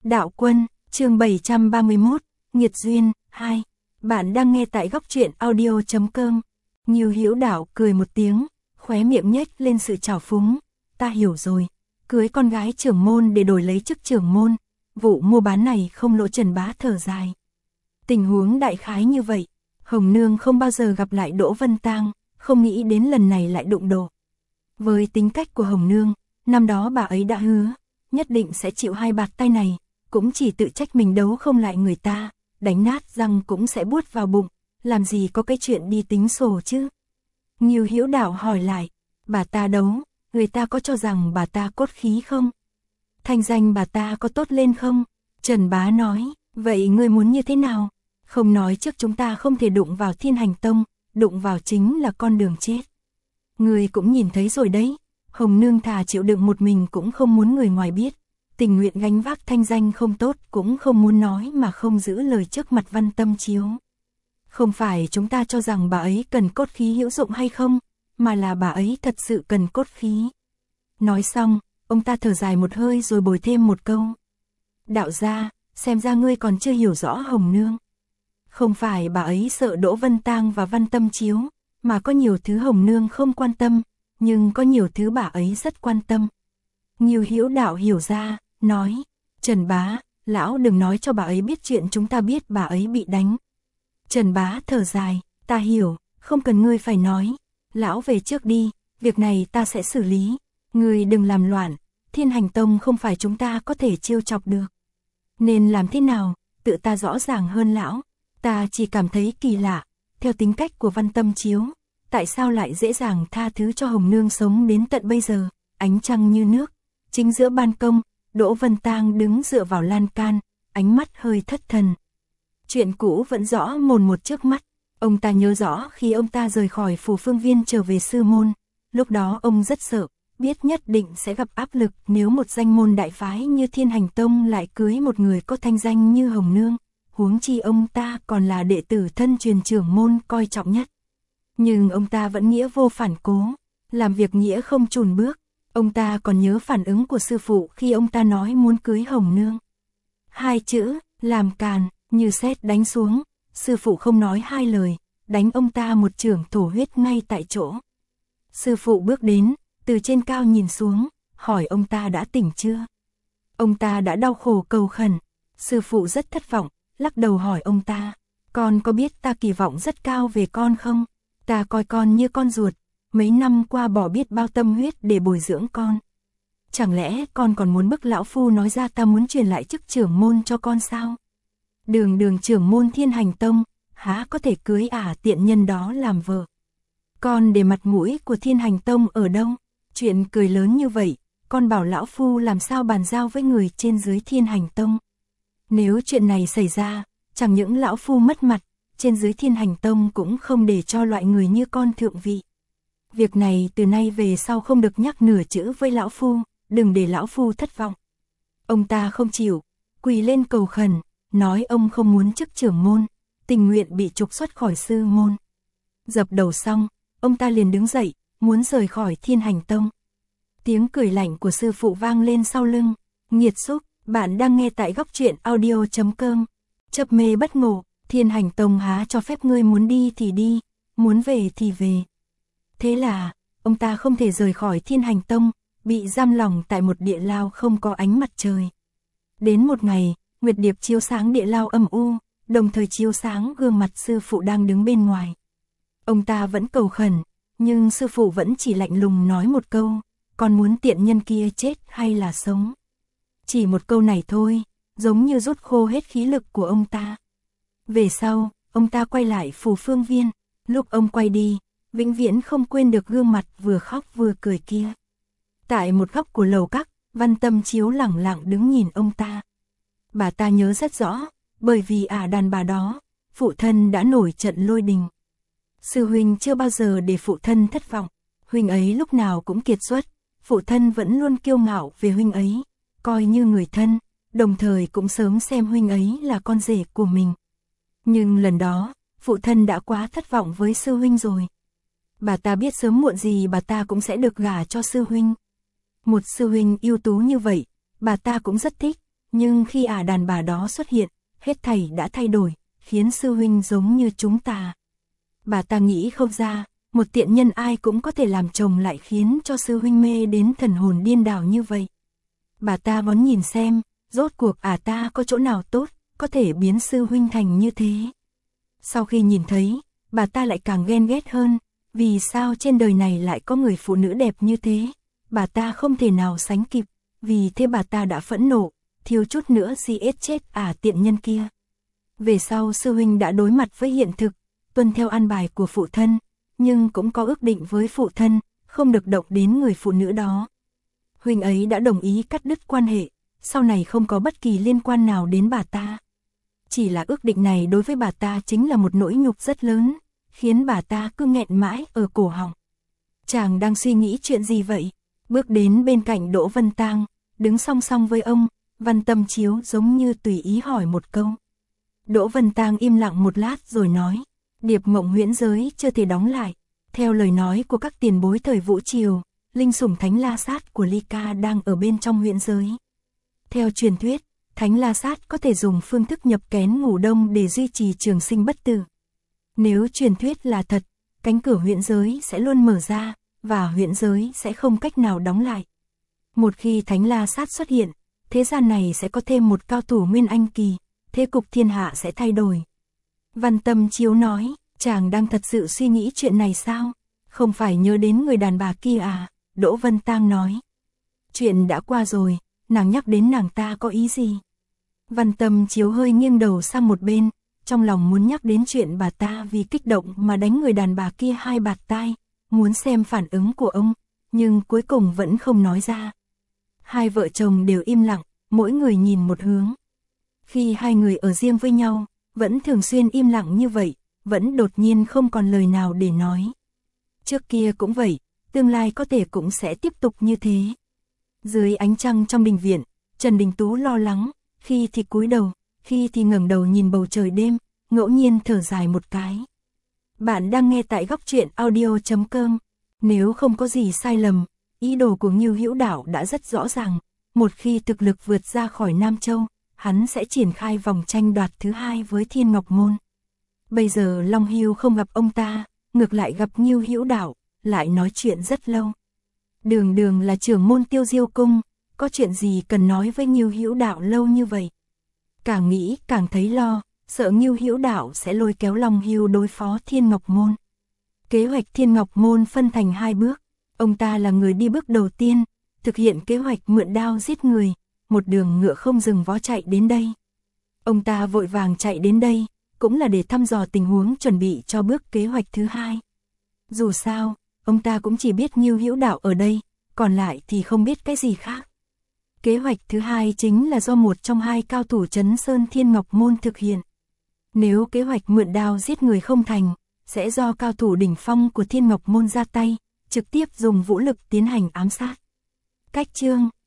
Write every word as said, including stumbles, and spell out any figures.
Đạo Quân, chương bảy trăm ba mươi mốt, Nghiệt Duyên, hai. Bạn đang nghe tại góc truyện audio chấm com. Ngưu Hữu Đạo cười một tiếng, khóe miệng nhếch lên sự trào phúng. Ta hiểu rồi, cưới con gái trưởng môn để đổi lấy chức trưởng môn. Vụ mua bán này không lỗ. Trần Bá thở dài. Tình huống đại khái như vậy, Hồng Nương không bao giờ gặp lại Đỗ Vân Tang, không nghĩ đến lần này lại đụng độ. Với tính cách của Hồng Nương, năm đó bà ấy đã hứa, nhất định sẽ chịu hai bạt tay này, cũng chỉ tự trách mình đấu không lại người ta, đánh nát răng cũng sẽ buốt vào bụng, làm gì có cái chuyện đi tính sổ chứ. Ngưu Hữu Đạo hỏi lại, bà ta đấu, người ta có cho rằng bà ta cốt khí không? Thanh danh bà ta có tốt lên không? Trần Bá nói, vậy ngươi muốn như thế nào? Không nói trước chúng ta không thể đụng vào Thiên Hành Tông, đụng vào chính là con đường chết. Ngươi cũng nhìn thấy rồi đấy, Hồng Nương thà chịu đựng một mình cũng không muốn người ngoài biết, tình nguyện gánh vác thanh danh không tốt cũng không muốn nói mà không giữ lời trước mặt Văn Tâm Chiếu. Không phải chúng ta cho rằng bà ấy cần cốt khí hữu dụng hay không, mà là bà ấy thật sự cần cốt khí. Nói xong, ông ta thở dài một hơi rồi bồi thêm một câu. Đạo gia, xem ra ngươi còn chưa hiểu rõ Hồng Nương. Không phải bà ấy sợ Đỗ Vân Tang và Văn Tâm Chiếu, mà có nhiều thứ Hồng Nương không quan tâm, nhưng có nhiều thứ bà ấy rất quan tâm. Ngưu Hữu Đạo hiểu ra, nói, Trần Bá, lão đừng nói cho bà ấy biết chuyện chúng ta biết bà ấy bị đánh. Trần Bá thở dài, ta hiểu, không cần ngươi phải nói, lão về trước đi, việc này ta sẽ xử lý, ngươi đừng làm loạn, Thiên Hành Tông không phải chúng ta có thể trêu chọc được. Nên làm thế nào, tự ta rõ ràng hơn lão, ta chỉ cảm thấy kỳ lạ, theo tính cách của Văn Tâm Chiếu, tại sao lại dễ dàng tha thứ cho Hồng Nương sống đến tận bây giờ, ánh trăng như nước, chính giữa ban công, Đỗ Vân Tang đứng dựa vào lan can, ánh mắt hơi thất thần. Chuyện cũ vẫn rõ mồn một trước mắt, ông ta nhớ rõ khi ông ta rời khỏi Phủ Phương Viên trở về sư môn, lúc đó ông rất sợ, biết nhất định sẽ gặp áp lực nếu một danh môn đại phái như Thiên Hành Tông lại cưới một người có thanh danh như Hồng Nương, huống chi ông ta còn là đệ tử thân truyền trưởng môn coi trọng nhất. Nhưng ông ta vẫn nghĩa vô phản cố, làm việc nghĩa không chùn bước. Ông ta còn nhớ phản ứng của sư phụ khi ông ta nói muốn cưới Hồng Nương. Hai chữ, làm càn, như sét đánh xuống, sư phụ không nói hai lời, đánh ông ta một chưởng thổ huyết ngay tại chỗ. Sư phụ bước đến, từ trên cao nhìn xuống, hỏi ông ta đã tỉnh chưa? Ông ta đã đau khổ cầu khẩn, sư phụ rất thất vọng, lắc đầu hỏi ông ta, con có biết ta kỳ vọng rất cao về con không? Ta coi con như con ruột, mấy năm qua bỏ biết bao tâm huyết để bồi dưỡng con. Chẳng lẽ con còn muốn bức lão phu nói ra ta muốn truyền lại chức trưởng môn cho con sao? Đường đường trưởng môn Thiên Hành Tông, há có thể cưới ả tiện nhân đó làm vợ? Con để mặt mũi của Thiên Hành Tông ở đâu? Chuyện cười lớn như vậy, con bảo lão phu làm sao bàn giao với người trên dưới Thiên Hành Tông? Nếu chuyện này xảy ra, chẳng những lão phu mất mặt, trên dưới Thiên Hành Tông cũng không để cho loại người như con thượng vị. Việc này từ nay về sau không được nhắc nửa chữ với lão phu, đừng để lão phu thất vọng. Ông ta không chịu, quỳ lên cầu khẩn, nói ông không muốn chức trưởng môn, tình nguyện bị trục xuất khỏi sư môn. Dập đầu xong, ông ta liền đứng dậy, muốn rời khỏi Thiên Hành Tông. Tiếng cười lạnh của sư phụ vang lên sau lưng, nghiệt xúc, bạn đang nghe tại góc truyện audio chấm com. Chập mê bất ngộ, Thiên Hành Tông há cho phép ngươi muốn đi thì đi, muốn về thì về. Thế là, ông ta không thể rời khỏi Thiên Hành Tông, bị giam lỏng tại một địa lao không có ánh mặt trời. Đến một ngày, nguyệt điệp chiếu sáng địa lao âm u, đồng thời chiếu sáng gương mặt sư phụ đang đứng bên ngoài. Ông ta vẫn cầu khẩn, nhưng sư phụ vẫn chỉ lạnh lùng nói một câu, con muốn tiện nhân kia chết hay là sống? Chỉ một câu này thôi, giống như rút khô hết khí lực của ông ta. Về sau, ông ta quay lại Phủ Phương Viên, lúc ông quay đi, vĩnh viễn không quên được gương mặt vừa khóc vừa cười kia. Tại một góc của lầu các, Văn Tâm Chiếu lẳng lặng đứng nhìn ông ta. Bà ta nhớ rất rõ, bởi vì ả đàn bà đó, phụ thân đã nổi trận lôi đình. Sư huynh chưa bao giờ để phụ thân thất vọng, huynh ấy lúc nào cũng kiệt xuất, phụ thân vẫn luôn kiêu ngạo về huynh ấy, coi như người thân, đồng thời cũng sớm xem huynh ấy là con rể của mình. Nhưng lần đó, phụ thân đã quá thất vọng với sư huynh rồi. Bà ta biết sớm muộn gì bà ta cũng sẽ được gả cho sư huynh. Một sư huynh ưu tú như vậy, bà ta cũng rất thích, Nhưng khi ả đàn bà đó xuất hiện, hết thảy đã thay đổi, khiến sư huynh giống như chúng ta. Bà ta nghĩ không ra, một tiện nhân ai cũng có thể làm chồng lại khiến cho sư huynh mê đến thần hồn điên đảo như vậy. Bà ta muốn nhìn xem, rốt cuộc ả ta có chỗ nào tốt, có thể biến sư huynh thành như thế. Sau khi nhìn thấy, bà ta lại càng ghen ghét hơn, vì sao trên đời này lại có người phụ nữ đẹp như thế. Bà ta không thể nào sánh kịp, vì thế bà ta đã phẫn nộ, thiếu chút nữa giết chết ả tiện nhân kia. Về sau sư huynh đã đối mặt với hiện thực, tuân theo an bài của phụ thân, nhưng cũng có ước định với phụ thân, không được động đến người phụ nữ đó. Huynh ấy đã đồng ý cắt đứt quan hệ, sau này không có bất kỳ liên quan nào đến bà ta. Chỉ là ước định này đối với bà ta chính là một nỗi nhục rất lớn, khiến bà ta cứ nghẹn mãi ở cổ họng. Chàng đang suy nghĩ chuyện gì vậy? Bước đến bên cạnh Đỗ Vân Tang, đứng song song với ông, Văn Tâm Chiếu giống như tùy ý hỏi một câu. Đỗ Vân Tang im lặng một lát rồi nói, Điệp Mộng huyễn giới chưa thể đóng lại. Theo lời nói của các tiền bối thời Vũ Triều, linh sủng Thánh La Sát của Ly Ca đang ở bên trong huyễn giới. Theo truyền thuyết, Thánh La Sát có thể dùng phương thức nhập kén ngủ đông để duy trì trường sinh bất tử. Nếu truyền thuyết là thật, cánh cửa huyễn giới sẽ luôn mở ra, và huyễn giới sẽ không cách nào đóng lại. Một khi Thánh La Sát xuất hiện, thế gian này sẽ có thêm một cao thủ Nguyên Anh kỳ, thế cục thiên hạ sẽ thay đổi. Văn Tâm Chiếu nói, chàng đang thật sự suy nghĩ chuyện này sao? Không phải nhớ đến người đàn bà kia à? Đỗ Vân Tang nói. Chuyện đã qua rồi, nàng nhắc đến nàng ta có ý gì? Văn Tâm Chiếu hơi nghiêng đầu sang một bên, trong lòng muốn nhắc đến chuyện bà ta vì kích động mà đánh người đàn bà kia hai bạt tai, muốn xem phản ứng của ông, nhưng cuối cùng vẫn không nói ra. Hai vợ chồng đều im lặng, mỗi người nhìn một hướng. Khi hai người ở riêng với nhau, vẫn thường xuyên im lặng như vậy, vẫn đột nhiên không còn lời nào để nói. Trước kia cũng vậy, tương lai có thể cũng sẽ tiếp tục như thế. Dưới ánh trăng trong đình viện, Trần Đình Tú lo lắng, khi thì cúi đầu, khi thì ngẩng đầu nhìn bầu trời đêm, ngẫu nhiên thở dài một cái. Bạn đang nghe tại góc truyện audio chấm com. Nếu không có gì sai lầm, ý đồ của Ngưu Hữu Đạo đã rất rõ ràng, một khi thực lực vượt ra khỏi Nam Châu, hắn sẽ triển khai vòng tranh đoạt thứ hai với Thiên Ngọc Môn. Bây giờ Long Hưu không gặp ông ta, ngược lại gặp Ngưu Hữu Đạo, lại nói chuyện rất lâu. Đường đường là trưởng môn Tiêu Diêu Cung, có chuyện gì cần nói với Ngưu Hữu Đạo lâu như vậy? Càng nghĩ càng thấy lo, sợ Ngưu Hữu Đạo sẽ lôi kéo Long Hưu đối phó Thiên Ngọc Môn. Kế hoạch Thiên Ngọc Môn phân thành hai bước, ông ta là người đi bước đầu tiên, thực hiện kế hoạch mượn đao giết người, một đường ngựa không dừng vó chạy đến đây. Ông ta vội vàng chạy đến đây, cũng là để thăm dò tình huống chuẩn bị cho bước kế hoạch thứ hai. Dù sao, ông ta cũng chỉ biết Ngưu Hữu Đạo ở đây, còn lại thì không biết cái gì khác. Kế hoạch thứ hai chính là do một trong hai cao thủ Trấn Sơn Thiên Ngọc Môn thực hiện. Nếu kế hoạch mượn đao giết người không thành, sẽ do cao thủ đỉnh phong của Thiên Ngọc Môn ra tay, trực tiếp dùng vũ lực tiến hành ám sát. Cách chương